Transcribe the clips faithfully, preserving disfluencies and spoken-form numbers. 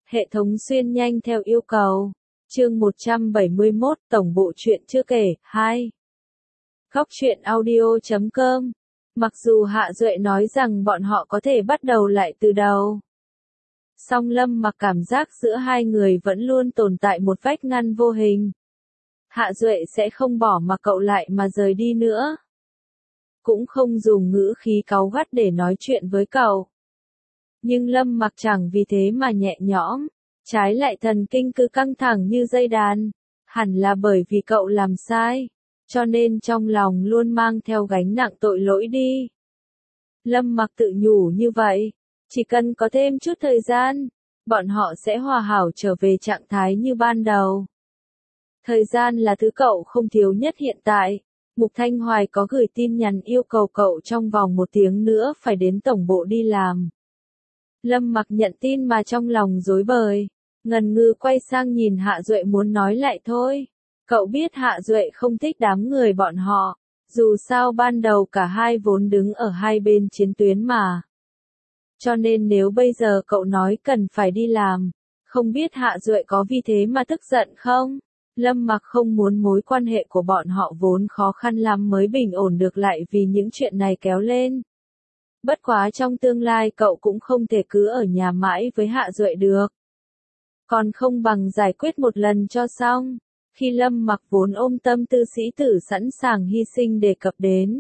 Hệ thống xuyên nhanh theo yêu cầu. Chương một trăm bảy mươi mốt, Tổng bộ truyện chưa kể, hai. Góc truyện audio chấm com. Mặc dù Hạ Duệ nói rằng bọn họ có thể bắt đầu lại từ đầu, song Lâm Mặc cảm giác giữa hai người vẫn luôn tồn tại một vách ngăn vô hình. Hạ Duệ sẽ không bỏ mặc cậu lại mà rời đi nữa. Cũng không dùng ngữ khí cáu gắt để nói chuyện với cậu. Nhưng Lâm Mặc chẳng vì thế mà nhẹ nhõm, trái lại thần kinh cứ căng thẳng như dây đàn. Hẳn là bởi vì cậu làm sai, cho nên trong lòng luôn mang theo gánh nặng tội lỗi đi. Lâm Mặc tự nhủ như vậy, chỉ cần có thêm chút thời gian, bọn họ sẽ hòa hảo trở về trạng thái như ban đầu. Thời gian là thứ cậu không thiếu nhất hiện tại. Mục Thanh Hoài có gửi tin nhắn yêu cầu cậu trong vòng một tiếng nữa phải đến tổng bộ đi làm. Lâm Mặc nhận tin mà trong lòng rối bời, ngần ngừ quay sang nhìn Hạ Duệ muốn nói lại thôi. Cậu biết Hạ Duệ không thích đám người bọn họ, dù sao ban đầu cả hai vốn đứng ở hai bên chiến tuyến mà. Cho nên nếu bây giờ cậu nói cần phải đi làm, không biết Hạ Duệ có vì thế mà tức giận không? Lâm Mặc không muốn mối quan hệ của bọn họ vốn khó khăn lắm mới bình ổn được lại vì những chuyện này kéo lên. Bất quá trong tương lai cậu cũng không thể cứ ở nhà mãi với Hạ Duệ được. Còn không bằng giải quyết một lần cho xong. Khi Lâm Mặc vốn ôm tâm tư sĩ tử sẵn sàng hy sinh đề cập đến,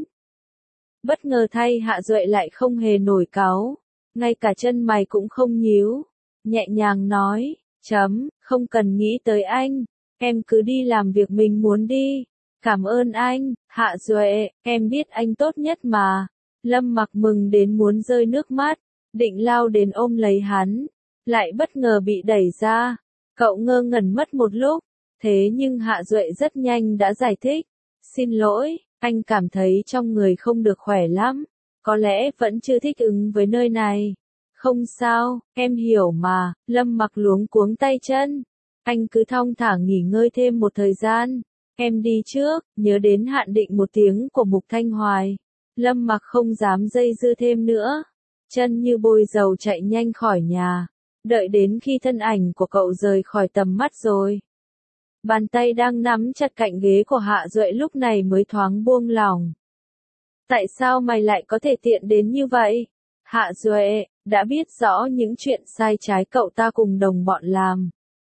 bất ngờ thay Hạ Duệ lại không hề nổi cáu, ngay cả chân mày cũng không nhíu, nhẹ nhàng nói, chấm, không cần nghĩ tới anh, em cứ đi làm việc mình muốn đi. Cảm ơn anh, Hạ Duệ, em biết anh tốt nhất mà. Lâm Mặc mừng đến muốn rơi nước mắt, định lao đến ôm lấy hắn, lại bất ngờ bị đẩy ra. Cậu ngơ ngẩn mất một lúc, thế nhưng Hạ Duệ rất nhanh đã giải thích. Xin lỗi, anh cảm thấy trong người không được khỏe lắm, có lẽ vẫn chưa thích ứng với nơi này. Không sao, em hiểu mà. Lâm Mặc luống cuống tay chân. Anh cứ thong thả nghỉ ngơi thêm một thời gian. Em đi trước, nhớ đến hạn định một tiếng của Mục Thanh Hoài. Lâm Mặc không dám dây dưa thêm nữa. Chân như bôi dầu chạy nhanh khỏi nhà. Đợi đến khi thân ảnh của cậu rời khỏi tầm mắt rồi, bàn tay đang nắm chặt cạnh ghế của Hạ Duệ lúc này mới thoáng buông lỏng. Tại sao mày lại có thể tiện đến như vậy? Hạ Duệ, đã biết rõ những chuyện sai trái cậu ta cùng đồng bọn làm,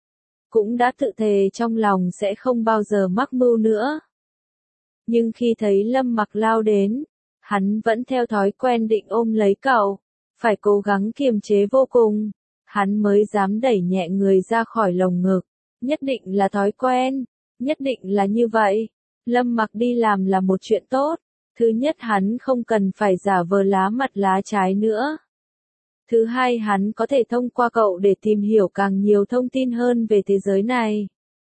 cũng đã tự thề trong lòng sẽ không bao giờ mắc mưu nữa. Nhưng khi thấy Lâm Mặc lao đến, hắn vẫn theo thói quen định ôm lấy cậu, phải cố gắng kiềm chế vô cùng, hắn mới dám đẩy nhẹ người ra khỏi lồng ngực. Nhất định là thói quen, nhất định là như vậy. Lâm Mặc đi làm là một chuyện tốt. Thứ nhất hắn không cần phải giả vờ lá mặt lá trái nữa. Thứ hai hắn có thể thông qua cậu để tìm hiểu càng nhiều thông tin hơn về thế giới này.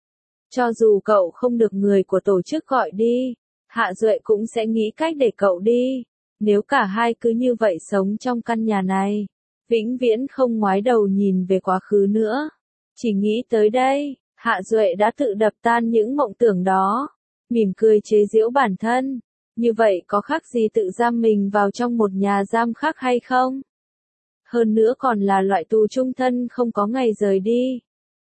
Cho dù cậu không được người của tổ chức gọi đi, Hạ Duệ cũng sẽ nghĩ cách để cậu đi. Nếu cả hai cứ như vậy sống trong căn nhà này, vĩnh viễn không ngoái đầu nhìn về quá khứ nữa. Chỉ nghĩ tới đây, Hạ Duệ đã tự đập tan những mộng tưởng đó, mỉm cười chế giễu bản thân. Như vậy có khác gì tự giam mình vào trong một nhà giam khác hay không? Hơn nữa còn là loại tù chung thân không có ngày rời đi.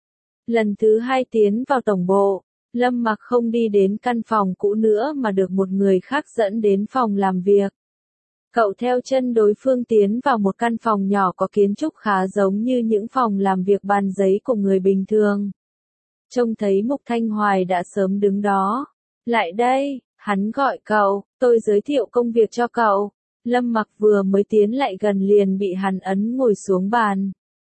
Lần thứ hai tiến vào tổng bộ, Lâm Mặc không đi đến căn phòng cũ nữa mà được một người khác dẫn đến phòng làm việc. Cậu theo chân đối phương tiến vào một căn phòng nhỏ có kiến trúc khá giống như những phòng làm việc bàn giấy của người bình thường. Trông thấy Mục Thanh Hoài đã sớm đứng đó. Lại đây, hắn gọi cậu, tôi giới thiệu công việc cho cậu. Lâm Mặc vừa mới tiến lại gần liền bị hắn ấn ngồi xuống bàn.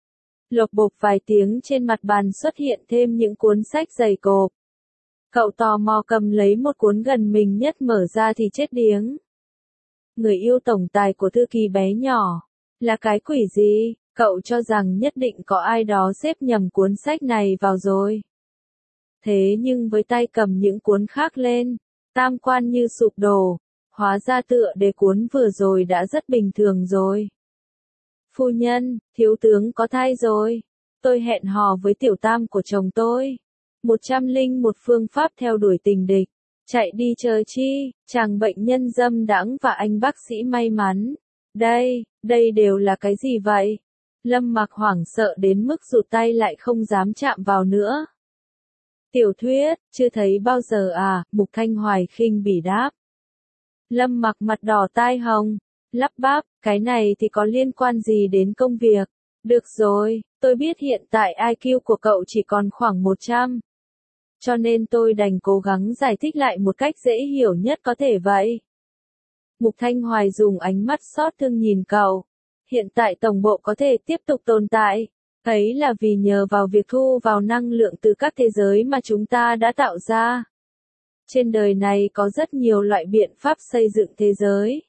Lộc bộp vài tiếng trên mặt bàn xuất hiện thêm những cuốn sách dày cộp. Cậu tò mò cầm lấy một cuốn gần mình nhất mở ra thì chết điếng. Người yêu tổng tài của thư ký bé nhỏ, là cái quỷ gì? Cậu cho rằng nhất định có ai đó xếp nhầm cuốn sách này vào rồi. Thế nhưng với tay cầm những cuốn khác lên, tam quan như sụp đổ, hóa ra tựa đề cuốn vừa rồi đã rất bình thường rồi. Phu nhân, thiếu tướng có thai rồi. Tôi hẹn hò với tiểu tam của chồng tôi. Một trăm linh một phương pháp theo đuổi tình địch. Chạy đi chờ chi, chàng bệnh nhân dâm đãng và anh bác sĩ may mắn. Đây, đây đều là cái gì vậy? Lâm Mặc hoảng sợ đến mức rụt tay lại không dám chạm vào nữa. Tiểu thuyết, chưa thấy bao giờ à, Mục Thanh Hoài khinh bỉ đáp. Lâm Mặc mặt đỏ tai hồng, lắp bắp, cái này thì có liên quan gì đến công việc? Được rồi, tôi biết hiện tại i kiu của cậu chỉ còn khoảng một trăm. Cho nên tôi đành cố gắng giải thích lại một cách dễ hiểu nhất có thể vậy. Mục Thanh Hoài dùng ánh mắt xót thương nhìn cậu. Hiện tại tổng bộ có thể tiếp tục tồn tại, ấy là vì nhờ vào việc thu vào năng lượng từ các thế giới mà chúng ta đã tạo ra. Trên đời này có rất nhiều loại biện pháp xây dựng thế giới.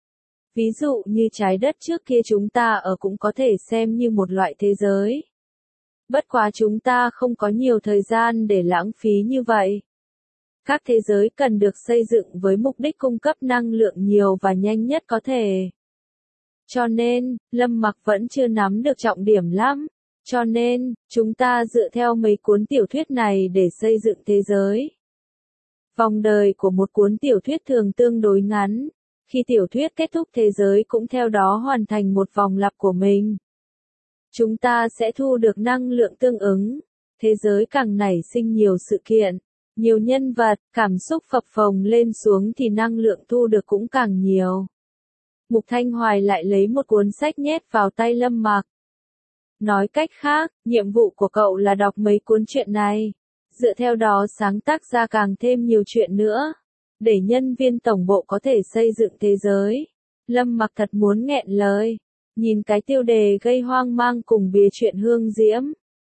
Ví dụ như trái đất trước kia chúng ta ở cũng có thể xem như một loại thế giới. Bất quá chúng ta không có nhiều thời gian để lãng phí như vậy. Các thế giới cần được xây dựng với mục đích cung cấp năng lượng nhiều và nhanh nhất có thể. Cho nên, Lâm Mặc vẫn chưa nắm được trọng điểm lắm. Cho nên, chúng ta dựa theo mấy cuốn tiểu thuyết này để xây dựng thế giới. Vòng đời của một cuốn tiểu thuyết thường tương đối ngắn. Khi tiểu thuyết kết thúc thế giới cũng theo đó hoàn thành một vòng lặp của mình. Chúng ta sẽ thu được năng lượng tương ứng. Thế giới càng nảy sinh nhiều sự kiện, nhiều nhân vật, cảm xúc phập phồng lên xuống thì năng lượng thu được cũng càng nhiều. Mục Thanh Hoài lại lấy một cuốn sách nhét vào tay Lâm Mặc. Nói cách khác, nhiệm vụ của cậu là đọc mấy cuốn truyện này. Dựa theo đó sáng tác ra càng thêm nhiều chuyện nữa. Để nhân viên tổng bộ có thể xây dựng thế giới. Lâm Mặc thật muốn nghẹn lời. Nhìn cái tiêu đề gây hoang mang cùng bìa truyện hương diễm.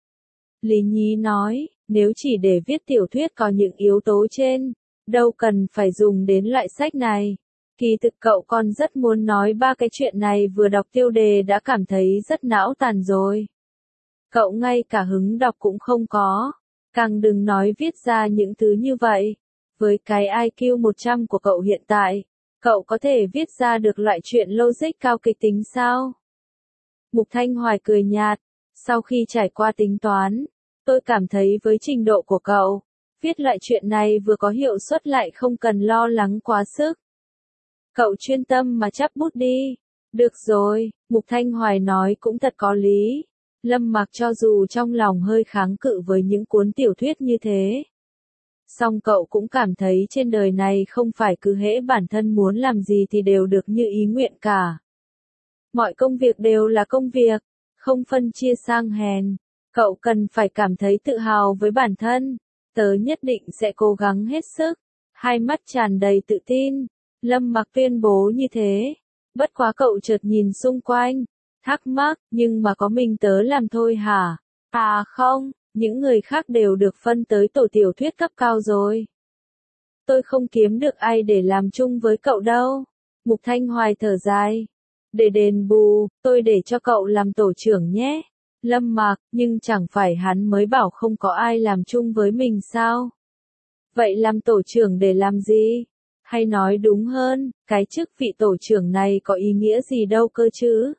Lý Nhí nói, nếu chỉ để viết tiểu thuyết có những yếu tố trên, đâu cần phải dùng đến loại sách này. Kỳ thực cậu còn rất muốn nói ba cái chuyện này vừa đọc tiêu đề đã cảm thấy rất não tàn rồi. Cậu ngay cả hứng đọc cũng không có. Càng đừng nói viết ra những thứ như vậy. Với cái i kiu một trăm của cậu hiện tại, cậu có thể viết ra được loại chuyện logic cao kịch tính sao? Mục Thanh Hoài cười nhạt. Sau khi trải qua tính toán, tôi cảm thấy với trình độ của cậu, viết loại chuyện này vừa có hiệu suất lại không cần lo lắng quá sức. Cậu chuyên tâm mà chắp bút đi. Được rồi, Mục Thanh Hoài nói cũng thật có lý. Lâm Mặc cho dù trong lòng hơi kháng cự với những cuốn tiểu thuyết như thế. Song cậu cũng cảm thấy trên đời này không phải cứ hễ bản thân muốn làm gì thì đều được như ý nguyện cả. Mọi công việc đều là công việc, không phân chia sang hèn. Cậu cần phải cảm thấy tự hào với bản thân. Tớ nhất định sẽ cố gắng hết sức. Hai mắt tràn đầy tự tin. Lâm Mặc tuyên bố như thế. Bất quá cậu chợt nhìn xung quanh. Thắc mắc, nhưng mà có mình tớ làm thôi hả? À không, những người khác đều được phân tới tổ tiểu thuyết cấp cao rồi. Tôi không kiếm được ai để làm chung với cậu đâu. Mục Thanh Hoài thở dài. Để đền bù, tôi để cho cậu làm tổ trưởng nhé. Lâm Mặc, nhưng chẳng phải hắn mới bảo không có ai làm chung với mình sao? Vậy làm tổ trưởng để làm gì? Hay nói đúng hơn, cái chức vị tổ trưởng này có ý nghĩa gì đâu cơ chứ?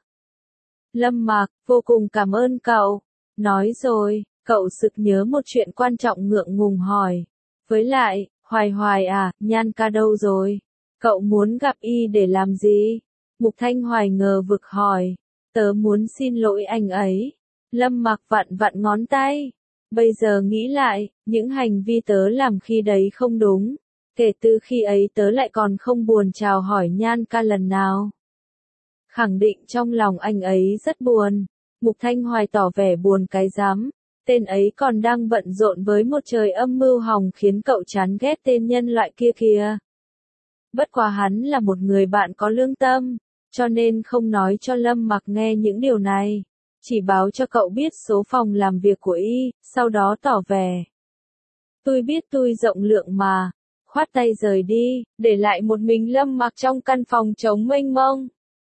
Lâm Mặc, vô cùng cảm ơn cậu. Nói rồi, cậu sực nhớ một chuyện quan trọng ngượng ngùng hỏi. Với lại, Hoài Hoài à, Nhan ca đâu rồi? Cậu muốn gặp y để làm gì? Mục Thanh Hoài ngờ vực hỏi. Tớ muốn xin lỗi anh ấy. Lâm Mặc vặn vặn ngón tay. Bây giờ nghĩ lại, những hành vi tớ làm khi đấy không đúng. Kể từ khi ấy tớ lại còn không buồn chào hỏi Nhan ca lần nào. Khẳng định trong lòng anh ấy rất buồn. Mục Thanh Hoài tỏ vẻ buồn cái rắm. Tên ấy còn đang bận rộn với một trời âm mưu hòng khiến cậu chán ghét tên nhân loại kia kìa. Bất quá hắn là một người bạn có lương tâm, cho nên không nói cho Lâm Mặc nghe những điều này. Chỉ báo cho cậu biết số phòng làm việc của y, sau đó tỏ vẻ. Tôi biết tôi rộng lượng mà. Khoát tay rời đi, để lại một mình Lâm Mặc trong căn phòng trống mênh mông.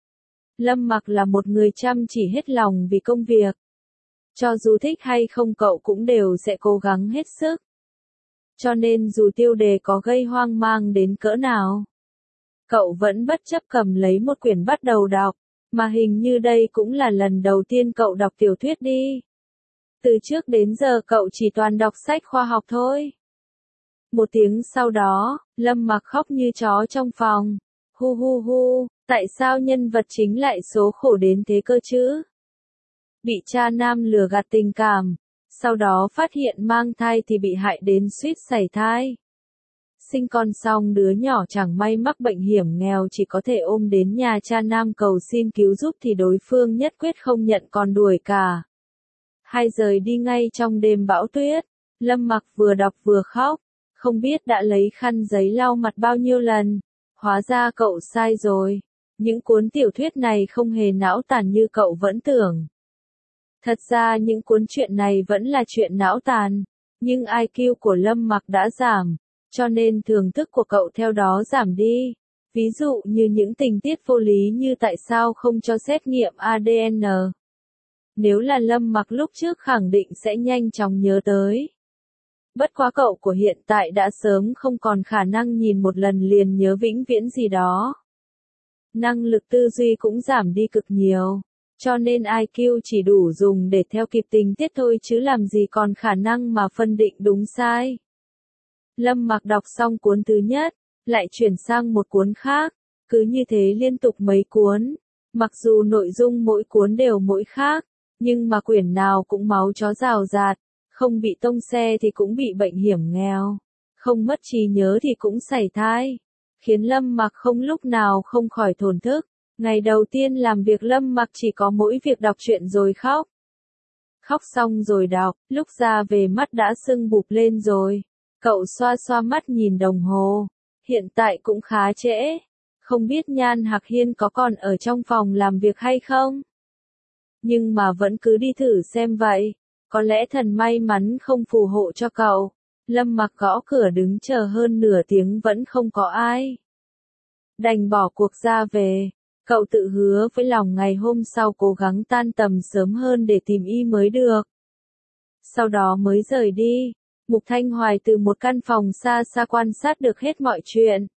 Lâm Mặc là một người chăm chỉ hết lòng vì công việc. Cho dù thích hay không cậu cũng đều sẽ cố gắng hết sức. Cho nên dù tiêu đề có gây hoang mang đến cỡ nào, cậu vẫn bất chấp cầm lấy một quyển bắt đầu đọc, mà hình như đây cũng là lần đầu tiên cậu đọc tiểu thuyết đi. Từ trước đến giờ cậu chỉ toàn đọc sách khoa học thôi. Một tiếng sau đó, Lâm Mặc khóc như chó trong phòng. Hu hu hu, tại sao nhân vật chính lại số khổ đến thế cơ chứ? bị cha nam lừa gạt tình cảm, sau đó phát hiện mang thai thì bị hại đến suýt sảy thai. Sinh con xong đứa nhỏ chẳng may mắc bệnh hiểm nghèo chỉ có thể ôm đến nhà cha nam cầu xin cứu giúp thì đối phương nhất quyết không nhận còn đuổi cả. Hai rời đi ngay trong đêm bão tuyết. Lâm Mặc vừa đọc vừa khóc, không biết đã lấy khăn giấy lau mặt bao nhiêu lần. Hóa ra cậu sai rồi. Những cuốn tiểu thuyết này không hề não tàn như cậu vẫn tưởng. Thật ra những cuốn truyện này vẫn là chuyện não tàn, nhưng i kiu của Lâm Mặc đã giảm, cho nên thưởng thức của cậu theo đó giảm đi. Ví dụ như những tình tiết vô lý như tại sao không cho xét nghiệm a đê en. Nếu là Lâm Mặc lúc trước khẳng định sẽ nhanh chóng nhớ tới. Bất quá cậu của hiện tại đã sớm không còn khả năng nhìn một lần liền nhớ vĩnh viễn gì đó. Năng lực tư duy cũng giảm đi cực nhiều, cho nên i kiu chỉ đủ dùng để theo kịp tình tiết thôi chứ làm gì còn khả năng mà phân định đúng sai. Lâm Mặc đọc xong cuốn thứ nhất, lại chuyển sang một cuốn khác, cứ như thế liên tục mấy cuốn. Mặc dù nội dung mỗi cuốn đều mỗi khác, nhưng mà quyển nào cũng máu chó rào rạt, không bị tông xe thì cũng bị bệnh hiểm nghèo, không mất trí nhớ thì cũng sảy thai, khiến Lâm Mặc không lúc nào không khỏi thổn thức. Ngày đầu tiên làm việc Lâm Mặc chỉ có mỗi việc đọc truyện rồi khóc. Khóc xong rồi đọc, lúc ra về mắt đã sưng bụp lên rồi. Cậu xoa xoa mắt nhìn đồng hồ, hiện tại cũng khá trễ, không biết Nhan Hạc Hiên có còn ở trong phòng làm việc hay không? Nhưng mà vẫn cứ đi thử xem vậy, có lẽ thần may mắn không phù hộ cho cậu. Lâm Mặc gõ cửa đứng chờ hơn nửa tiếng vẫn không có ai. Đành bỏ cuộc ra về, cậu tự hứa với lòng ngày hôm sau cố gắng tan tầm sớm hơn để tìm y mới được. Sau đó mới rời đi. Mục Thanh Hoài từ một căn phòng xa xa quan sát được hết mọi chuyện.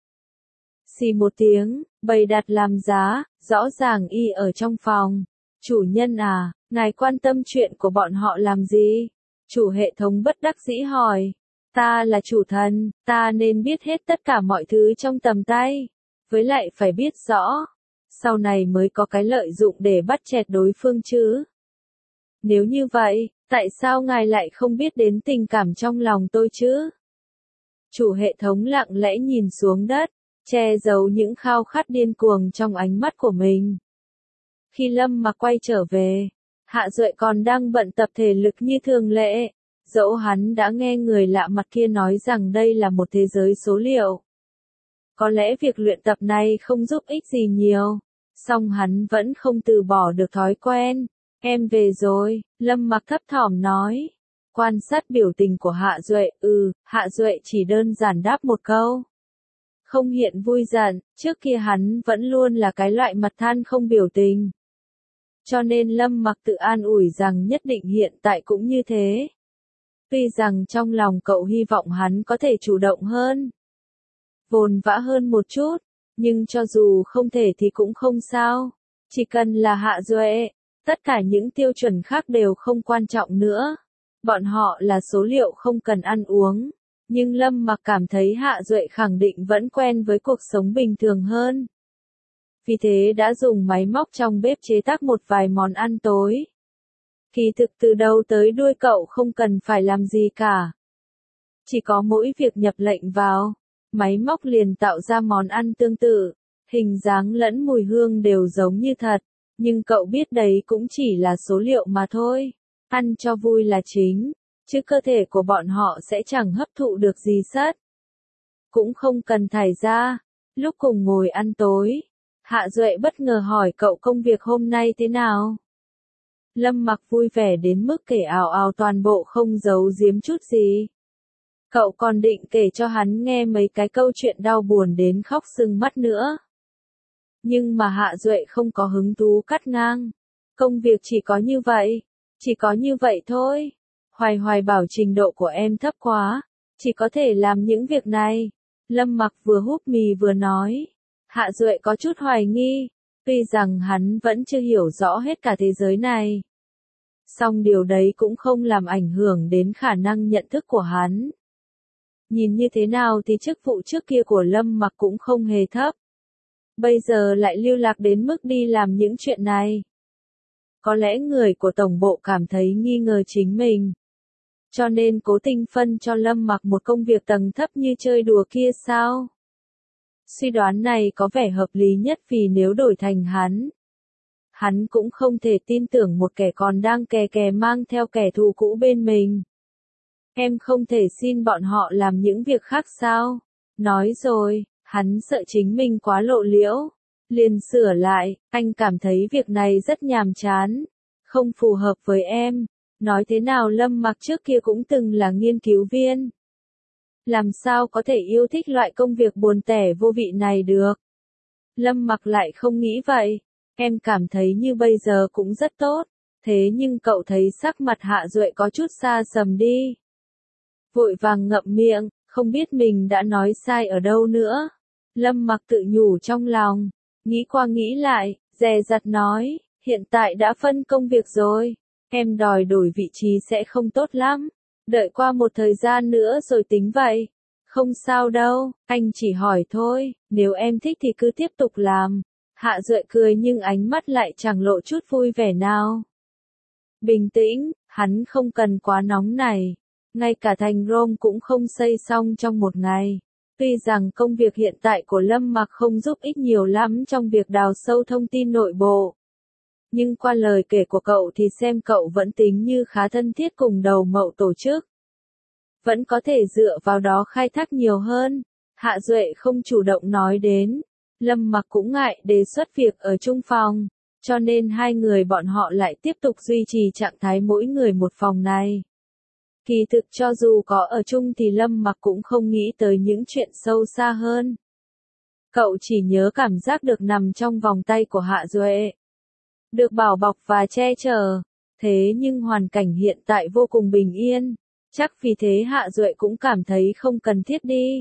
Xì một tiếng, bày đặt làm giá, rõ ràng y ở trong phòng. Chủ nhân à, ngài quan tâm chuyện của bọn họ làm gì? Chủ hệ thống bất đắc dĩ hỏi. Ta là chủ thần, ta nên biết hết tất cả mọi thứ trong tầm tay. Với lại phải biết rõ. Sau này mới có cái lợi dụng để bắt chẹt đối phương chứ. Nếu như vậy, tại sao ngài lại không biết đến tình cảm trong lòng tôi chứ? Chủ hệ thống lặng lẽ nhìn xuống đất, che giấu những khao khát điên cuồng trong ánh mắt của mình. Khi Lâm Mặc quay trở về, Hạ Duệ còn đang bận tập thể lực như thường lệ, dẫu hắn đã nghe người lạ mặt kia nói rằng đây là một thế giới số liệu. Có lẽ việc luyện tập này không giúp ích gì nhiều, song hắn vẫn không từ bỏ được thói quen. Em về rồi, Lâm Mặc thấp thỏm nói. Quan sát biểu tình của Hạ Duệ, ừ, Hạ Duệ chỉ đơn giản đáp một câu. Không hiện vui giận, trước kia hắn vẫn luôn là cái loại mặt than không biểu tình. Cho nên Lâm Mặc tự an ủi rằng nhất định hiện tại cũng như thế. Tuy rằng trong lòng cậu hy vọng hắn có thể chủ động hơn, vồn vã hơn một chút, nhưng cho dù không thể thì cũng không sao. Chỉ cần là Hạ Duệ, tất cả những tiêu chuẩn khác đều không quan trọng nữa. Bọn họ là số liệu không cần ăn uống. Nhưng Lâm Mặc cảm thấy Hạ Duệ khẳng định vẫn quen với cuộc sống bình thường hơn. Vì thế đã dùng máy móc trong bếp chế tác một vài món ăn tối. Kỳ thực từ đầu tới đuôi cậu không cần phải làm gì cả. Chỉ có mỗi việc nhập lệnh vào, máy móc liền tạo ra món ăn tương tự, hình dáng lẫn mùi hương đều giống như thật. Nhưng cậu biết đấy cũng chỉ là số liệu mà thôi. Ăn cho vui là chính, chứ cơ thể của bọn họ sẽ chẳng hấp thụ được gì sất. Cũng không cần thải ra. Lúc cùng ngồi ăn tối, Hạ Duệ bất ngờ hỏi cậu công việc hôm nay thế nào. Lâm Mặc vui vẻ đến mức kể ào ào toàn bộ không giấu giếm chút gì. Cậu còn định kể cho hắn nghe mấy cái câu chuyện đau buồn đến khóc sưng mắt nữa. Nhưng mà Hạ Duệ không có hứng thú cắt ngang. Công việc chỉ có như vậy, chỉ có như vậy thôi. Hoài Hoài bảo trình độ của em thấp quá, chỉ có thể làm những việc này. Lâm Mặc vừa húp mì vừa nói. Hạ Duệ có chút hoài nghi, tuy rằng hắn vẫn chưa hiểu rõ hết cả thế giới này. Song điều đấy cũng không làm ảnh hưởng đến khả năng nhận thức của hắn. Nhìn như thế nào thì chức vụ trước kia của Lâm Mặc cũng không hề thấp. Bây giờ lại lưu lạc đến mức đi làm những chuyện này. Có lẽ người của tổng bộ cảm thấy nghi ngờ chính mình, cho nên cố tình phân cho Lâm Mặc một công việc tầng thấp như chơi đùa kia sao? Suy đoán này có vẻ hợp lý nhất vì nếu đổi thành hắn, hắn cũng không thể tin tưởng một kẻ còn đang kè kè mang theo kẻ thù cũ bên mình. Em không thể xin bọn họ làm những việc khác sao? Nói rồi, hắn sợ chính mình quá lộ liễu, liền sửa lại, anh cảm thấy việc này rất nhàm chán, không phù hợp với em. Nói thế nào Lâm Mặc trước kia cũng từng là nghiên cứu viên. Làm sao có thể yêu thích loại công việc buồn tẻ vô vị này được? Lâm Mặc lại không nghĩ vậy. Em cảm thấy như bây giờ cũng rất tốt. Thế nhưng cậu thấy sắc mặt Hạ Duệ có chút xa sầm đi. Vội vàng ngậm miệng, không biết mình đã nói sai ở đâu nữa. Lâm Mặc tự nhủ trong lòng. Nghĩ qua nghĩ lại, dè dặt nói, hiện tại đã phân công việc rồi. Em đòi đổi vị trí sẽ không tốt lắm. Đợi qua một thời gian nữa rồi tính vậy. Không sao đâu, anh chỉ hỏi thôi, nếu em thích thì cứ tiếp tục làm. Hạ Duệ cười nhưng ánh mắt lại chẳng lộ chút vui vẻ nào. Bình tĩnh, hắn không cần quá nóng này. Ngay cả thành Rome cũng không xây xong trong một ngày. Tuy rằng công việc hiện tại của Lâm Mặc không giúp ích nhiều lắm trong việc đào sâu thông tin nội bộ. Nhưng qua lời kể của cậu thì xem cậu vẫn tính như khá thân thiết cùng đầu mậu tổ chức. Vẫn có thể dựa vào đó khai thác nhiều hơn. Hạ Duệ không chủ động nói đến. Lâm Mặc cũng ngại đề xuất việc ở chung phòng. Cho nên hai người bọn họ lại tiếp tục duy trì trạng thái mỗi người một phòng này. Kỳ thực cho dù có ở chung thì Lâm Mặc cũng không nghĩ tới những chuyện sâu xa hơn. Cậu chỉ nhớ cảm giác được nằm trong vòng tay của Hạ Duệ. Được bảo bọc và che chở. Thế nhưng hoàn cảnh hiện tại vô cùng bình yên. Chắc vì thế Hạ Duệ cũng cảm thấy không cần thiết đi.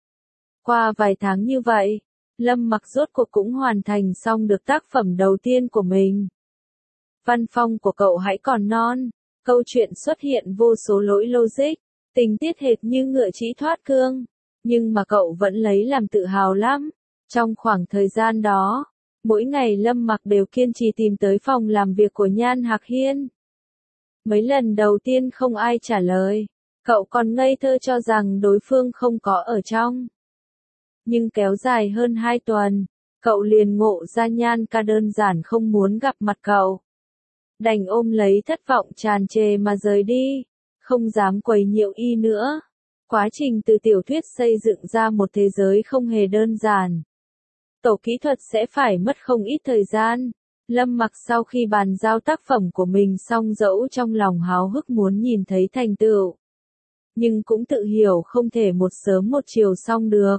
Qua vài tháng như vậy, Lâm Mặc rốt cuộc cũng hoàn thành xong được tác phẩm đầu tiên của mình. Văn phong của cậu hãy còn non. Câu chuyện xuất hiện vô số lỗi logic, tình tiết hệt như ngựa trĩ thoát cương. Nhưng mà cậu vẫn lấy làm tự hào lắm. Trong khoảng thời gian đó, mỗi ngày Lâm Mặc đều kiên trì tìm tới phòng làm việc của Nhan Hạc Hiên. Mấy lần đầu tiên không ai trả lời, cậu còn ngây thơ cho rằng đối phương không có ở trong. Nhưng kéo dài hơn hai tuần, cậu liền ngộ ra Nhan ca đơn giản không muốn gặp mặt cậu. Đành ôm lấy thất vọng tràn trề mà rời đi, không dám quấy nhiễu y nữa. Quá trình từ tiểu thuyết xây dựng ra một thế giới không hề đơn giản. Tổ kỹ thuật sẽ phải mất không ít thời gian. Lâm Mặc sau khi bàn giao tác phẩm của mình xong dẫu trong lòng háo hức muốn nhìn thấy thành tựu. Nhưng cũng tự hiểu không thể một sớm một chiều xong được.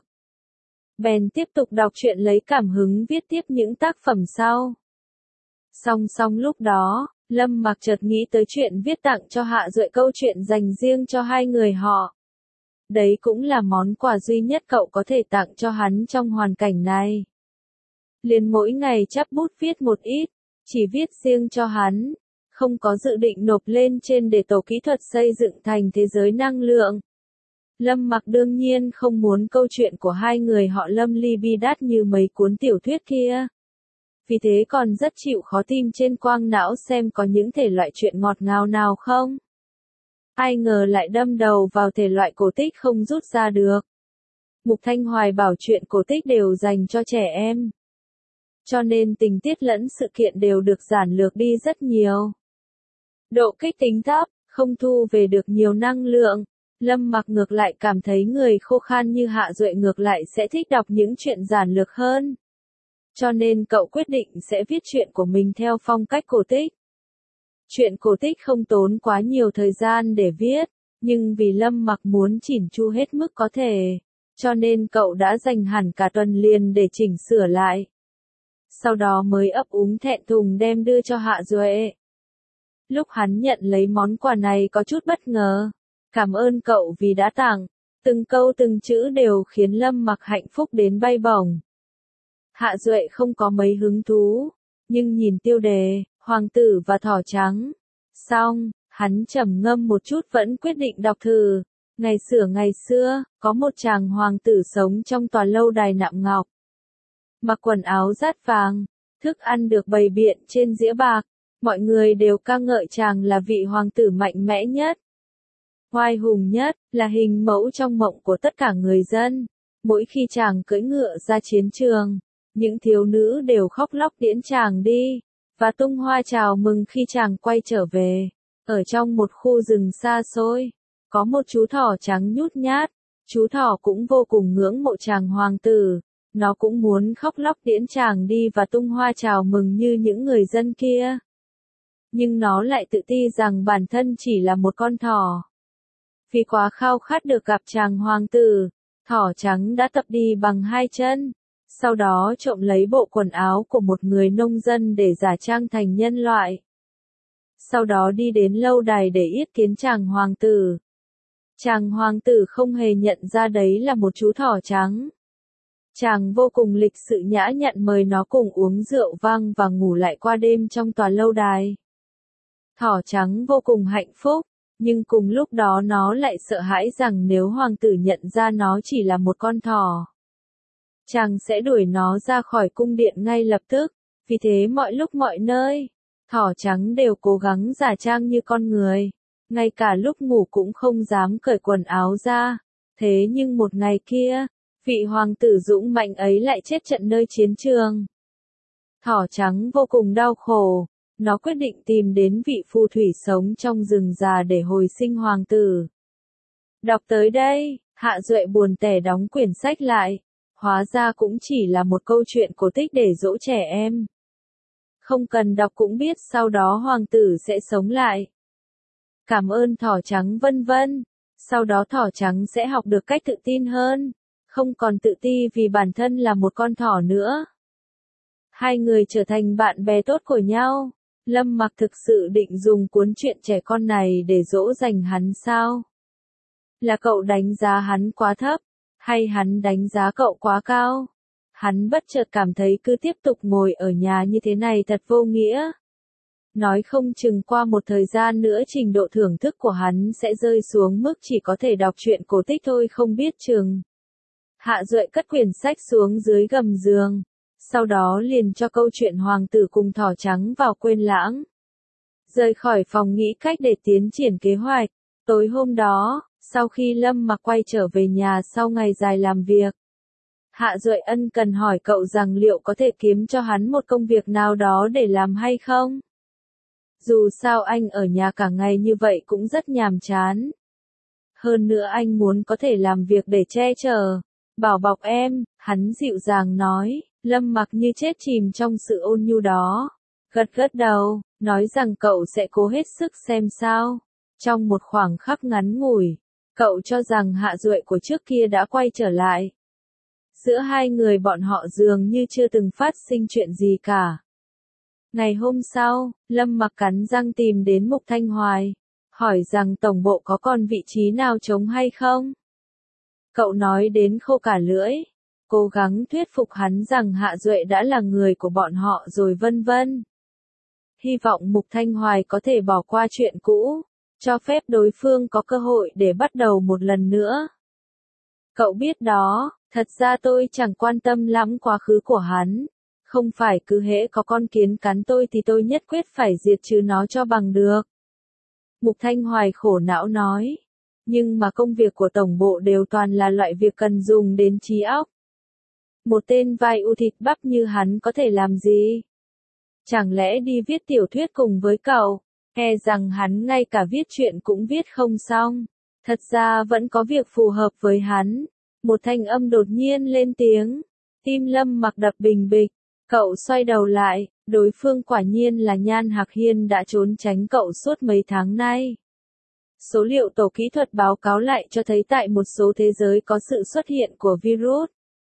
Bèn tiếp tục đọc truyện lấy cảm hứng viết tiếp những tác phẩm sau. Song song lúc đó, Lâm Mặc chợt nghĩ tới chuyện viết tặng cho Hạ Duệ câu chuyện dành riêng cho hai người họ. Đấy cũng là món quà duy nhất cậu có thể tặng cho hắn trong hoàn cảnh này. Liền mỗi ngày chắp bút viết một ít, chỉ viết riêng cho hắn, không có dự định nộp lên trên để tổ kỹ thuật xây dựng thành thế giới năng lượng. Lâm Mặc đương nhiên không muốn câu chuyện của hai người họ lâm ly bi đát như mấy cuốn tiểu thuyết kia. Vì thế còn rất chịu khó tìm trên quang não xem có những thể loại truyện ngọt ngào nào không. Ai ngờ lại đâm đầu vào thể loại cổ tích không rút ra được. Mục Thanh Hoài bảo truyện cổ tích đều dành cho trẻ em. Cho nên tình tiết lẫn sự kiện đều được giản lược đi rất nhiều. Độ kích tính thấp, không thu về được nhiều năng lượng. Lâm Mặc ngược lại cảm thấy người khô khan như Hạ Duệ ngược lại sẽ thích đọc những chuyện giản lược hơn. Cho nên cậu quyết định sẽ viết chuyện của mình theo phong cách cổ tích. Chuyện cổ tích không tốn quá nhiều thời gian để viết, nhưng vì Lâm Mặc muốn chỉn chu hết mức có thể, cho nên cậu đã dành hẳn cả tuần liền để chỉnh sửa lại. Sau đó mới ấp úng thẹn thùng đem đưa cho Hạ Duệ. Lúc hắn nhận lấy món quà này có chút bất ngờ. Cảm ơn cậu vì đã tặng. Từng câu từng chữ đều khiến Lâm Mặc hạnh phúc đến bay bổng. Hạ Duệ không có mấy hứng thú, nhưng nhìn tiêu đề, hoàng tử và thỏ trắng. Xong, hắn trầm ngâm một chút vẫn quyết định đọc thử. Ngày xưa ngày xưa, có một chàng hoàng tử sống trong tòa lâu đài nạm ngọc. Mặc quần áo rát vàng, thức ăn được bày biện trên dĩa bạc, Mọi người đều ca ngợi chàng là vị hoàng tử mạnh mẽ nhất, oai hùng nhất, là hình mẫu trong mộng của tất cả người dân. Mỗi khi chàng cưỡi ngựa ra chiến trường, những thiếu nữ đều khóc lóc tiễn chàng đi, và tung hoa chào mừng khi chàng quay trở về. Ở trong một khu rừng xa xôi, có một chú thỏ trắng nhút nhát, chú thỏ cũng vô cùng ngưỡng mộ chàng hoàng tử, nó cũng muốn khóc lóc tiễn chàng đi và tung hoa chào mừng như những người dân kia. Nhưng nó lại tự ti rằng bản thân chỉ là một con thỏ. Vì quá khao khát được gặp chàng hoàng tử, thỏ trắng đã tập đi bằng hai chân, sau đó trộm lấy bộ quần áo của một người nông dân để giả trang thành nhân loại. Sau đó đi đến lâu đài để yết kiến chàng hoàng tử. Chàng hoàng tử không hề nhận ra đấy là một chú thỏ trắng. Chàng vô cùng lịch sự nhã nhặn mời nó cùng uống rượu vang và ngủ lại qua đêm trong tòa lâu đài. Thỏ trắng vô cùng hạnh phúc, nhưng cùng lúc đó nó lại sợ hãi rằng nếu hoàng tử nhận ra nó chỉ là một con thỏ, chàng sẽ đuổi nó ra khỏi cung điện ngay lập tức. Vì thế mọi lúc mọi nơi, thỏ trắng đều cố gắng giả trang như con người, ngay cả lúc ngủ cũng không dám cởi quần áo ra. Thế nhưng một ngày kia, vị hoàng tử dũng mạnh ấy lại chết trận nơi chiến trường. Thỏ trắng vô cùng đau khổ, nó quyết định tìm đến vị phù thủy sống trong rừng già để hồi sinh hoàng tử. Đọc tới đây, Hạ Duệ buồn tẻ đóng quyển sách lại, hóa ra cũng chỉ là một câu chuyện cổ tích để dỗ trẻ em. Không cần đọc cũng biết sau đó hoàng tử sẽ sống lại. Cảm ơn thỏ trắng vân vân. Sau đó thỏ trắng sẽ học được cách tự tin hơn, không còn tự ti vì bản thân là một con thỏ nữa. Hai người trở thành bạn bè tốt của nhau. Lâm Mặc thực sự định dùng cuốn truyện trẻ con này để dỗ dành hắn sao? Là cậu đánh giá hắn quá thấp, hay hắn đánh giá cậu quá cao? Hắn bất chợt cảm thấy cứ tiếp tục ngồi ở nhà như thế này thật vô nghĩa. Nói không chừng qua một thời gian nữa trình độ thưởng thức của hắn sẽ rơi xuống mức chỉ có thể đọc truyện cổ tích thôi không biết chừng. Hạ Duệ cất quyển sách xuống dưới gầm giường, sau đó liền cho câu chuyện hoàng tử cùng thỏ trắng vào quên lãng. Rời khỏi phòng nghĩ cách để tiến triển kế hoạch. Tối hôm đó, sau khi Lâm Mặc quay trở về nhà sau ngày dài làm việc, Hạ Duệ ân cần hỏi cậu rằng liệu có thể kiếm cho hắn một công việc nào đó để làm hay không? Dù sao anh ở nhà cả ngày như vậy cũng rất nhàm chán. Hơn nữa anh muốn có thể làm việc để che chở, bảo bọc em, hắn dịu dàng nói. Lâm Mặc như chết chìm trong sự ôn nhu đó, gật gật đầu, nói rằng cậu sẽ cố hết sức xem sao. Trong một khoảng khắc ngắn ngủi, cậu cho rằng Hạ Duệ của trước kia đã quay trở lại. Giữa hai người bọn họ dường như chưa từng phát sinh chuyện gì cả. Ngày hôm sau, Lâm Mặc cắn răng tìm đến Mục Thanh Hoài, hỏi rằng tổng bộ có còn vị trí nào trống hay không. Cậu nói đến khô cả lưỡi, cố gắng thuyết phục hắn rằng Hạ Duệ đã là người của bọn họ rồi vân vân. Hy vọng Mục Thanh Hoài có thể bỏ qua chuyện cũ, cho phép đối phương có cơ hội để bắt đầu một lần nữa. Cậu biết đó, thật ra tôi chẳng quan tâm lắm quá khứ của hắn. Không phải cứ hễ có con kiến cắn tôi thì tôi nhất quyết phải diệt trừ nó cho bằng được. Mục Thanh Hoài khổ não nói. Nhưng mà công việc của tổng bộ đều toàn là loại việc cần dùng đến trí óc. Một tên vai u thịt bắp như hắn có thể làm gì? Chẳng lẽ đi viết tiểu thuyết cùng với cậu? E rằng hắn ngay cả viết chuyện cũng viết không xong. Thật ra vẫn có việc phù hợp với hắn. Một thanh âm đột nhiên lên tiếng. Tim Lâm Mặc đập bình bịch. Cậu xoay đầu lại, đối phương quả nhiên là Nhan Hạc Hiên đã trốn tránh cậu suốt mấy tháng nay. Số liệu tổ kỹ thuật báo cáo lại cho thấy tại một số thế giới có sự xuất hiện của virus.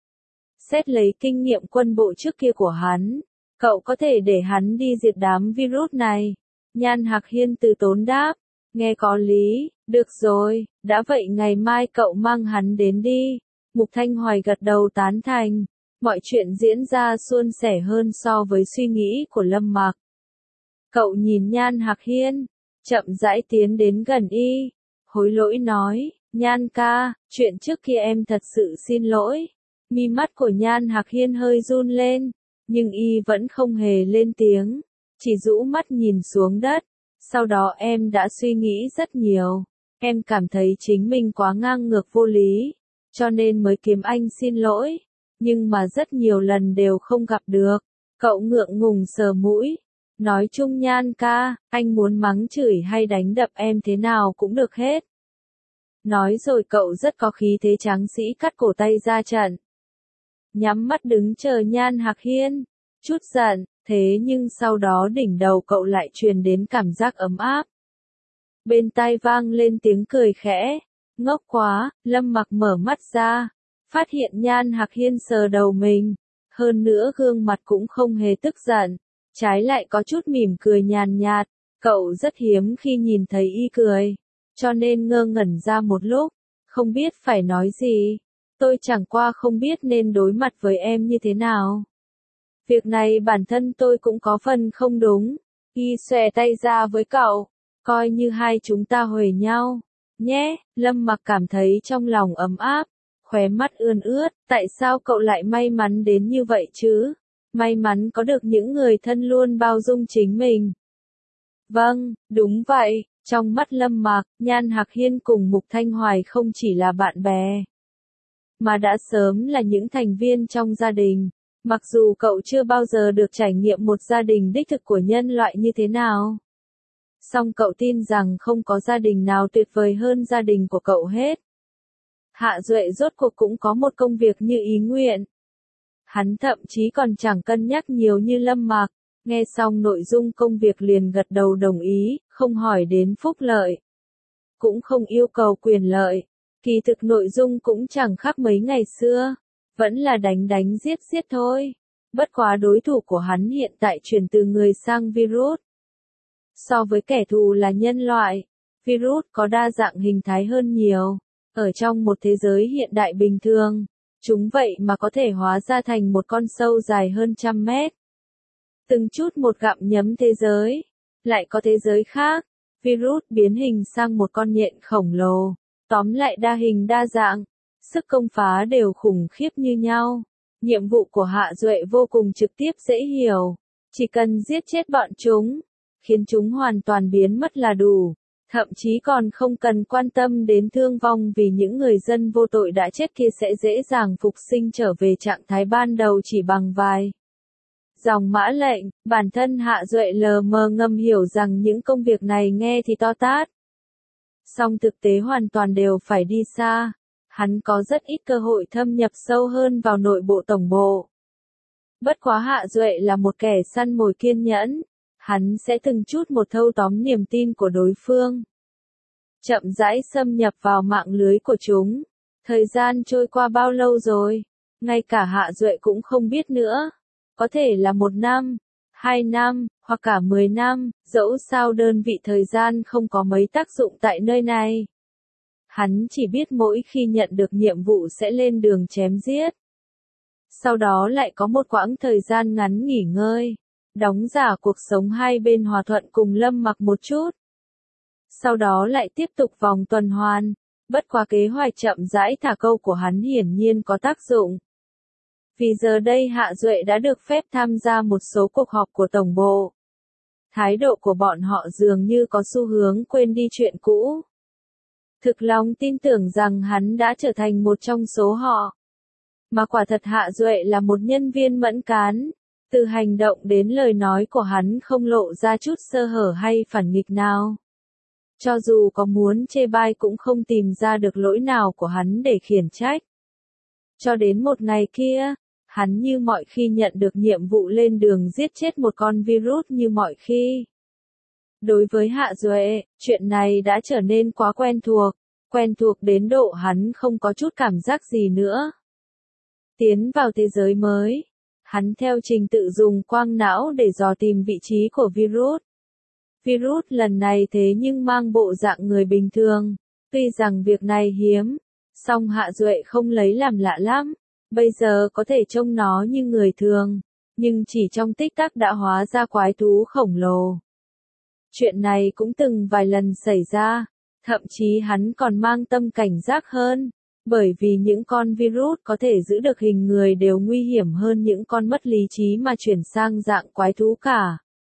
Xét lấy kinh nghiệm quân bộ trước kia của hắn, cậu có thể để hắn đi diệt đám virus này. Nhan Hạc Hiên từ tốn đáp, nghe có lý, được rồi, đã vậy ngày mai cậu mang hắn đến đi. Mục Thanh Hoài gật đầu tán thành. Mọi chuyện diễn ra suôn sẻ hơn so với suy nghĩ của Lâm Mặc. Cậu nhìn Nhan Hạc Hiên, chậm rãi tiến đến gần y, hối lỗi nói, Nhan ca, chuyện trước kia em thật sự xin lỗi. Mi mắt của Nhan Hạc Hiên hơi run lên, nhưng y vẫn không hề lên tiếng. chỉ rũ mắt nhìn xuống đất. Sau đó em đã suy nghĩ rất nhiều. Em cảm thấy chính mình quá ngang ngược vô lý, cho nên mới kiếm anh xin lỗi. Nhưng mà rất nhiều lần đều không gặp được. Cậu ngượng ngùng sờ mũi. Nói chung Nhan ca, anh muốn mắng chửi hay đánh đập em thế nào cũng được hết. Nói rồi cậu rất có khí thế tráng sĩ cắt cổ tay ra trận. Nhắm mắt đứng chờ Nhan Hạc Hiên. Chút giận, thế nhưng sau đó đỉnh đầu cậu lại truyền đến cảm giác ấm áp. Bên tai vang lên tiếng cười khẽ. Ngốc quá, Lâm Mặc mở mắt ra. Phát hiện Nhan Hạc Hiên sờ đầu mình. Hơn nữa gương mặt cũng không hề tức giận. Trái lại có chút mỉm cười nhàn nhạt. Cậu rất hiếm khi nhìn thấy y cười. Cho nên ngơ ngẩn ra một lúc. Không biết phải nói gì. Tôi chẳng qua không biết nên đối mặt với em như thế nào. Việc này bản thân tôi cũng có phần không đúng. Y xòe tay ra với cậu. Coi như hai chúng ta huề nhau. Nhé, Lâm Mặc cảm thấy trong lòng ấm áp. Khóe mắt ươn ướt. Tại sao cậu lại may mắn đến như vậy chứ? May mắn có được những người thân luôn bao dung chính mình. Vâng, đúng vậy. Trong mắt Lâm Mặc, Nhan Hạc Hiên cùng Mục Thanh Hoài không chỉ là bạn bè, mà đã sớm là những thành viên trong gia đình. Mặc dù cậu chưa bao giờ được trải nghiệm một gia đình đích thực của nhân loại như thế nào, song cậu tin rằng không có gia đình nào tuyệt vời hơn gia đình của cậu hết. Hạ Duệ rốt cuộc cũng có một công việc như ý nguyện. Hắn thậm chí còn chẳng cân nhắc nhiều như Lâm Mặc. Nghe xong nội dung công việc liền gật đầu đồng ý, không hỏi đến phúc lợi, cũng không yêu cầu quyền lợi. Kỳ thực nội dung cũng chẳng khác mấy ngày xưa, vẫn là đánh đánh giết giết thôi. Bất quá đối thủ của hắn hiện tại chuyển từ người sang virus. So với kẻ thù là nhân loại, virus có đa dạng hình thái hơn nhiều. Ở trong một thế giới hiện đại bình thường, chúng vậy mà có thể hóa ra thành một con sâu dài hơn trăm mét. Từng chút một gặm nhấm thế giới. Lại có thế giới khác, virus biến hình sang một con nhện khổng lồ. Tóm lại đa hình đa dạng, sức công phá đều khủng khiếp như nhau. Nhiệm vụ của Hạ Duệ vô cùng trực tiếp dễ hiểu. Chỉ cần giết chết bọn chúng, khiến chúng hoàn toàn biến mất là đủ. Thậm chí còn không cần quan tâm đến thương vong vì những người dân vô tội đã chết kia sẽ dễ dàng phục sinh trở về trạng thái ban đầu chỉ bằng vài dòng mã lệnh. Bản thân Hạ Duệ lờ mờ ngầm hiểu rằng những công việc này nghe thì to tát, song thực tế hoàn toàn đều phải đi xa. Hắn có rất ít cơ hội thâm nhập sâu hơn vào nội bộ tổng bộ. Bất quá Hạ Duệ là một kẻ săn mồi kiên nhẫn. Hắn sẽ từng chút một thâu tóm niềm tin của đối phương, chậm rãi xâm nhập vào mạng lưới của chúng. Thời gian trôi qua bao lâu rồi, ngay cả Hạ Duệ cũng không biết nữa. Có thể là một năm, hai năm, hoặc cả mười năm, dẫu sao đơn vị thời gian không có mấy tác dụng tại nơi này. Hắn chỉ biết mỗi khi nhận được nhiệm vụ sẽ lên đường chém giết. Sau đó lại có một quãng thời gian ngắn nghỉ ngơi, đóng giả cuộc sống hai bên hòa thuận cùng Lâm Mặc một chút. Sau đó lại tiếp tục vòng tuần hoàn. Bất quá kế hoạch chậm rãi thả câu của hắn hiển nhiên có tác dụng. Vì giờ đây Hạ Duệ đã được phép tham gia một số cuộc họp của tổng bộ. Thái độ của bọn họ dường như có xu hướng quên đi chuyện cũ. Thực lòng tin tưởng rằng hắn đã trở thành một trong số họ. Mà quả thật Hạ Duệ là một nhân viên mẫn cán. Từ hành động đến lời nói của hắn không lộ ra chút sơ hở hay phản nghịch nào. Cho dù có muốn chê bai cũng không tìm ra được lỗi nào của hắn để khiển trách. Cho đến một ngày kia, hắn như mọi khi nhận được nhiệm vụ lên đường giết chết một con virus như mọi khi. Đối với Hạ Duệ, chuyện này đã trở nên quá quen thuộc, quen thuộc đến độ hắn không có chút cảm giác gì nữa. Tiến vào thế giới mới, hắn theo trình tự dùng quang não để dò tìm vị trí của virus. Virus lần này thế nhưng mang bộ dạng người bình thường. Tuy rằng việc này hiếm, song Hạ Duệ không lấy làm lạ lắm. Bây giờ có thể trông nó như người thường, nhưng chỉ trong tích tắc đã hóa ra quái thú khổng lồ. Chuyện này cũng từng vài lần xảy ra, thậm chí hắn còn mang tâm cảnh giác hơn, bởi vì những con virus có thể giữ được hình người đều nguy hiểm hơn những con mất lý trí mà chuyển sang dạng quái thú cả.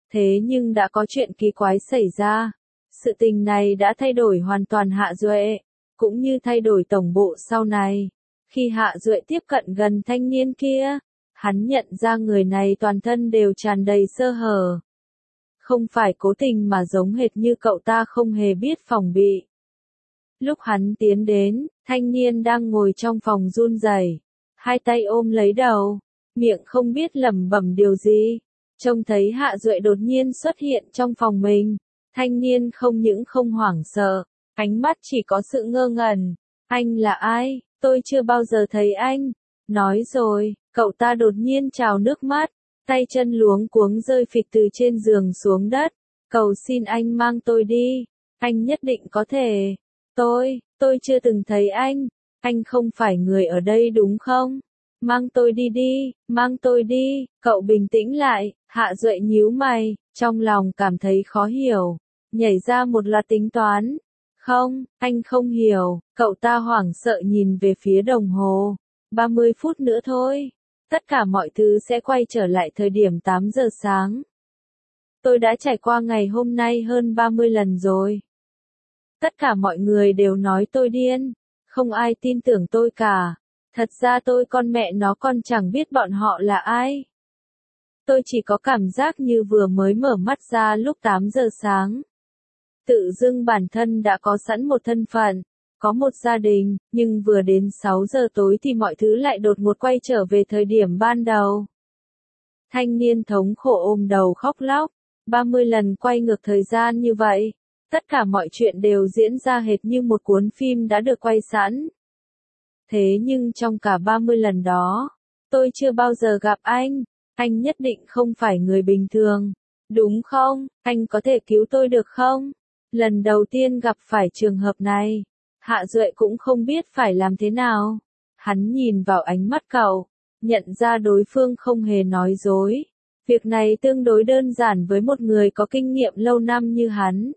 Thế nhưng đã có chuyện kỳ quái xảy ra. Sự tình này đã thay đổi hoàn toàn Hạ Duệ, cũng như thay đổi tổng bộ sau này. Khi Hạ Duệ tiếp cận gần thanh niên kia, hắn nhận ra người này toàn thân đều tràn đầy sơ hở. Không phải cố tình mà giống hệt như cậu ta không hề biết phòng bị. Lúc hắn tiến đến, thanh niên đang ngồi trong phòng run rẩy, hai tay ôm lấy đầu, miệng không biết lẩm bẩm điều gì. Trông thấy Hạ Duệ đột nhiên xuất hiện trong phòng mình, thanh niên không những không hoảng sợ, ánh mắt chỉ có sự ngơ ngẩn. Anh là ai? Tôi chưa bao giờ thấy anh. Nói rồi, cậu ta đột nhiên trào nước mắt, tay chân luống cuống rơi phịch từ trên giường xuống đất. Cầu xin anh mang tôi đi, anh nhất định có thể. Tôi, tôi chưa từng thấy anh, anh không phải người ở đây đúng không? Mang tôi đi đi, mang tôi đi. Cậu bình tĩnh lại. Hạ Duệ nhíu mày, trong lòng cảm thấy khó hiểu, nhảy ra một loạt tính toán. Không, anh không hiểu. Cậu ta hoảng sợ nhìn về phía đồng hồ. ba mươi phút nữa thôi. Tất cả mọi thứ sẽ quay trở lại thời điểm tám giờ sáng. Tôi đã trải qua ngày hôm nay hơn ba mươi lần rồi. Tất cả mọi người đều nói tôi điên. Không ai tin tưởng tôi cả. Thật ra tôi con mẹ nó còn chẳng biết bọn họ là ai. Tôi chỉ có cảm giác như vừa mới mở mắt ra lúc tám giờ sáng. Tự dưng bản thân đã có sẵn một thân phận, có một gia đình, nhưng vừa đến sáu giờ tối thì mọi thứ lại đột ngột quay trở về thời điểm ban đầu. Thanh niên thống khổ ôm đầu khóc lóc, ba mươi lần quay ngược thời gian như vậy. Tất cả mọi chuyện đều diễn ra hệt như một cuốn phim đã được quay sẵn. Thế nhưng trong cả ba mươi lần đó, tôi chưa bao giờ gặp anh. Anh nhất định không phải người bình thường, đúng không? Anh có thể cứu tôi được không? Lần đầu tiên gặp phải trường hợp này, Hạ Duệ cũng không biết phải làm thế nào. Hắn nhìn vào ánh mắt cậu, nhận ra đối phương không hề nói dối. Việc này tương đối đơn giản với một người có kinh nghiệm lâu năm như hắn.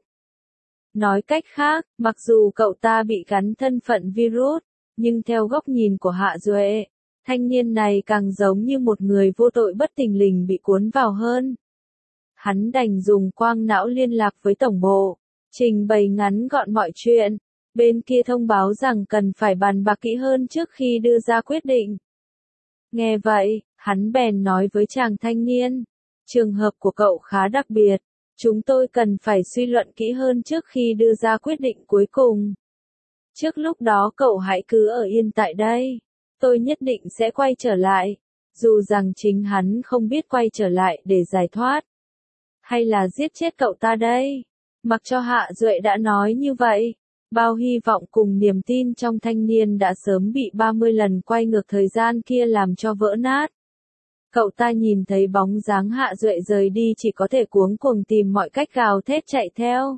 Nói cách khác, mặc dù cậu ta bị gắn thân phận virus, nhưng theo góc nhìn của Hạ Duệ, thanh niên này càng giống như một người vô tội bất thình lình bị cuốn vào hơn. Hắn đành dùng quang não liên lạc với tổng bộ, trình bày ngắn gọn mọi chuyện. Bên kia thông báo rằng cần phải bàn bạc kỹ hơn trước khi đưa ra quyết định. Nghe vậy, hắn bèn nói với chàng thanh niên, trường hợp của cậu khá đặc biệt, chúng tôi cần phải suy luận kỹ hơn trước khi đưa ra quyết định cuối cùng. Trước lúc đó cậu hãy cứ ở yên tại đây. Tôi nhất định sẽ quay trở lại, dù rằng chính hắn không biết quay trở lại để giải thoát. Hay là giết chết cậu ta đây? Mặc cho Hạ Duệ đã nói như vậy, bao hy vọng cùng niềm tin trong thanh niên đã sớm bị ba mươi lần quay ngược thời gian kia làm cho vỡ nát. Cậu ta nhìn thấy bóng dáng Hạ Duệ rời đi chỉ có thể cuống cuồng tìm mọi cách gào thét chạy theo.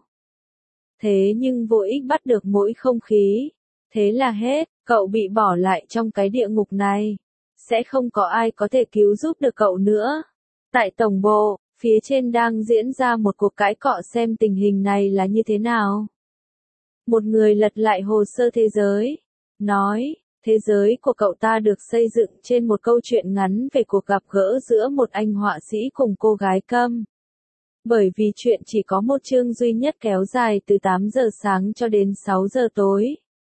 Thế nhưng vô ích bắt được mỗi không khí. Thế là hết, cậu bị bỏ lại trong cái địa ngục này. Sẽ không có ai có thể cứu giúp được cậu nữa. Tại tổng bộ, phía trên đang diễn ra một cuộc cãi cọ xem tình hình này là như thế nào. Một người lật lại hồ sơ thế giới, nói, thế giới của cậu ta được xây dựng trên một câu chuyện ngắn về cuộc gặp gỡ giữa một anh họa sĩ cùng cô gái câm. Bởi vì chuyện chỉ có một chương duy nhất kéo dài từ tám giờ sáng cho đến sáu giờ tối.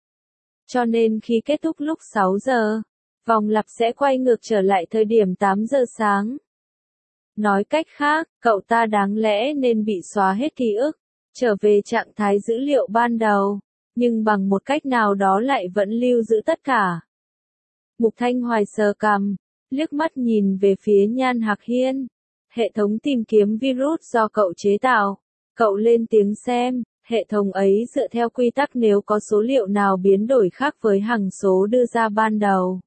Cho nên khi kết thúc lúc sáu giờ, vòng lặp sẽ quay ngược trở lại thời điểm tám giờ sáng. Nói cách khác, cậu ta đáng lẽ nên bị xóa hết ký ức, trở về trạng thái dữ liệu ban đầu, nhưng bằng một cách nào đó lại vẫn lưu giữ tất cả. Mục Thanh Hoài sờ cằm, liếc mắt nhìn về phía Nhan Hạc Hiên. Hệ thống tìm kiếm virus do cậu chế tạo. Cậu lên tiếng xem, hệ thống ấy dựa theo quy tắc nếu có số liệu nào biến đổi khác với hằng số đưa ra ban đầu,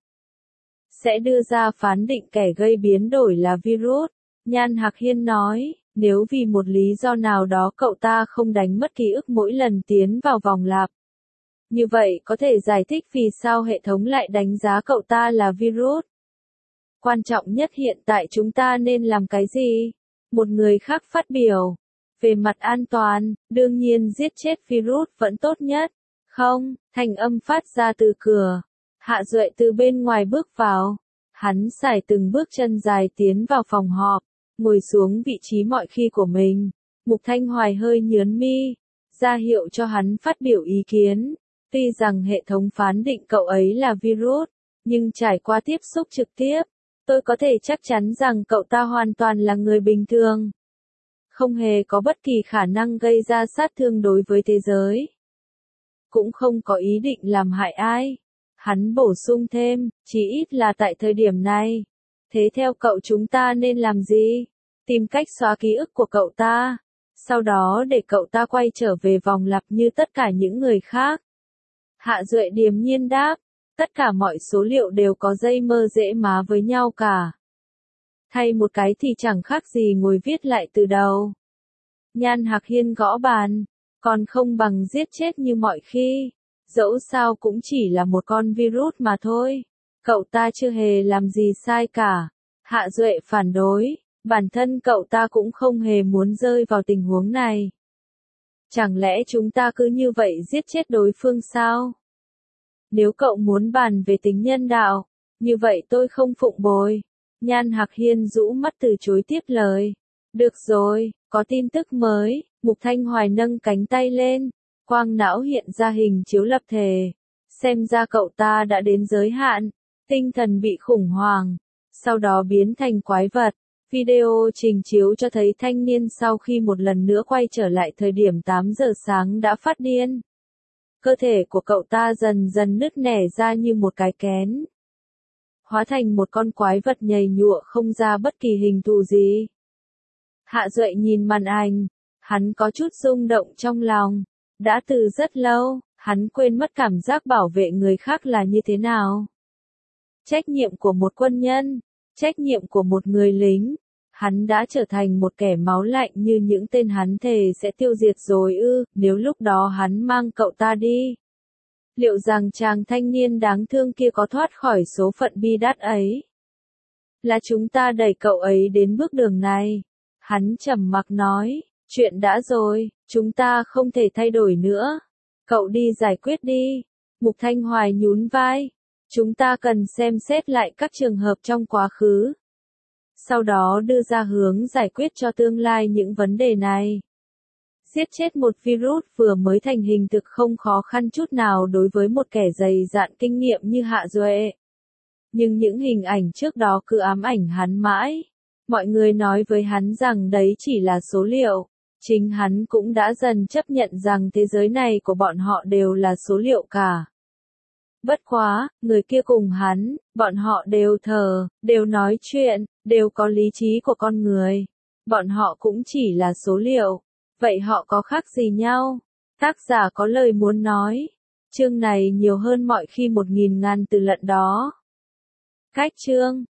sẽ đưa ra phán định kẻ gây biến đổi là virus. Nhan Hạc Hiên nói, nếu vì một lý do nào đó cậu ta không đánh mất ký ức mỗi lần tiến vào vòng lặp. Như vậy có thể giải thích vì sao hệ thống lại đánh giá cậu ta là virus. Quan trọng nhất hiện tại chúng ta nên làm cái gì? Một người khác phát biểu. Về mặt an toàn, đương nhiên giết chết virus vẫn tốt nhất. Không, thanh âm phát ra từ cửa. Hạ Duệ từ bên ngoài bước vào. Hắn sải từng bước chân dài tiến vào phòng họp. ngồi xuống vị trí mọi khi của mình. Mục Thanh Hoài hơi nhướng mi, ra hiệu cho hắn phát biểu ý kiến. Tuy rằng hệ thống phán định cậu ấy là virus, nhưng trải qua tiếp xúc trực tiếp, tôi có thể chắc chắn rằng cậu ta hoàn toàn là người bình thường. Không hề có bất kỳ khả năng gây ra sát thương đối với thế giới. Cũng không có ý định làm hại ai. Hắn bổ sung thêm, chỉ ít là tại thời điểm này. Thế theo cậu chúng ta nên làm gì? Tìm cách xóa ký ức của cậu ta. Sau đó để cậu ta quay trở về vòng lặp như tất cả những người khác. Hạ Duệ điềm nhiên đáp, tất cả mọi số liệu đều có dây mơ dễ má với nhau cả. Thay một cái thì chẳng khác gì ngồi viết lại từ đầu. Nhan Hạc Hiên gõ bàn, còn không bằng giết chết như mọi khi. Dẫu sao cũng chỉ là một con virus mà thôi. Cậu ta chưa hề làm gì sai cả. Hạ Duệ phản đối, bản thân cậu ta cũng không hề muốn rơi vào tình huống này. Chẳng lẽ chúng ta cứ như vậy giết chết đối phương sao? Nếu cậu muốn bàn về tính nhân đạo, như vậy tôi không phụng bồi. Nhan Hạc Hiên rũ mắt từ chối tiếp lời. Được rồi, có tin tức mới. Mục Thanh Hoài nâng cánh tay lên, quang não hiện ra hình chiếu lập thể. Xem ra cậu ta đã đến giới hạn, tinh thần bị khủng hoảng, sau đó biến thành quái vật. Video trình chiếu cho thấy thanh niên sau khi một lần nữa quay trở lại thời điểm tám giờ sáng đã phát điên. Cơ thể của cậu ta dần dần nứt nẻ ra như một cái kén. Hóa thành một con quái vật nhầy nhụa không ra bất kỳ hình thù gì. Hạ Duệ nhìn màn ảnh, hắn có chút rung động trong lòng. Đã từ rất lâu, hắn quên mất cảm giác bảo vệ người khác là như thế nào. Trách nhiệm của một quân nhân, trách nhiệm của một người lính. Hắn đã trở thành một kẻ máu lạnh như những tên hắn thề sẽ tiêu diệt rồi ư, nếu lúc đó hắn mang cậu ta đi. Liệu rằng chàng thanh niên đáng thương kia có thoát khỏi số phận bi đát ấy? Là chúng ta đẩy cậu ấy đến bước đường này. Hắn trầm mặc nói, chuyện đã rồi, chúng ta không thể thay đổi nữa. Cậu đi giải quyết đi. Mục Thanh Hoài nhún vai. Chúng ta cần xem xét lại các trường hợp trong quá khứ. Sau đó đưa ra hướng giải quyết cho tương lai những vấn đề này. Giết chết một virus vừa mới thành hình thực không khó khăn chút nào đối với một kẻ dày dạn kinh nghiệm như Hạ Duệ. Nhưng những hình ảnh trước đó cứ ám ảnh hắn mãi. Mọi người nói với hắn rằng đấy chỉ là số liệu. Chính hắn cũng đã dần chấp nhận rằng thế giới này của bọn họ đều là số liệu cả. Bất quá, người kia cùng hắn, bọn họ đều thờ, đều nói chuyện, đều có lý trí của con người. Bọn họ cũng chỉ là số liệu. Vậy họ có khác gì nhau? Tác giả có lời muốn nói. Chương này nhiều hơn mọi khi một nghìn ngàn từ lận đó. Cách chương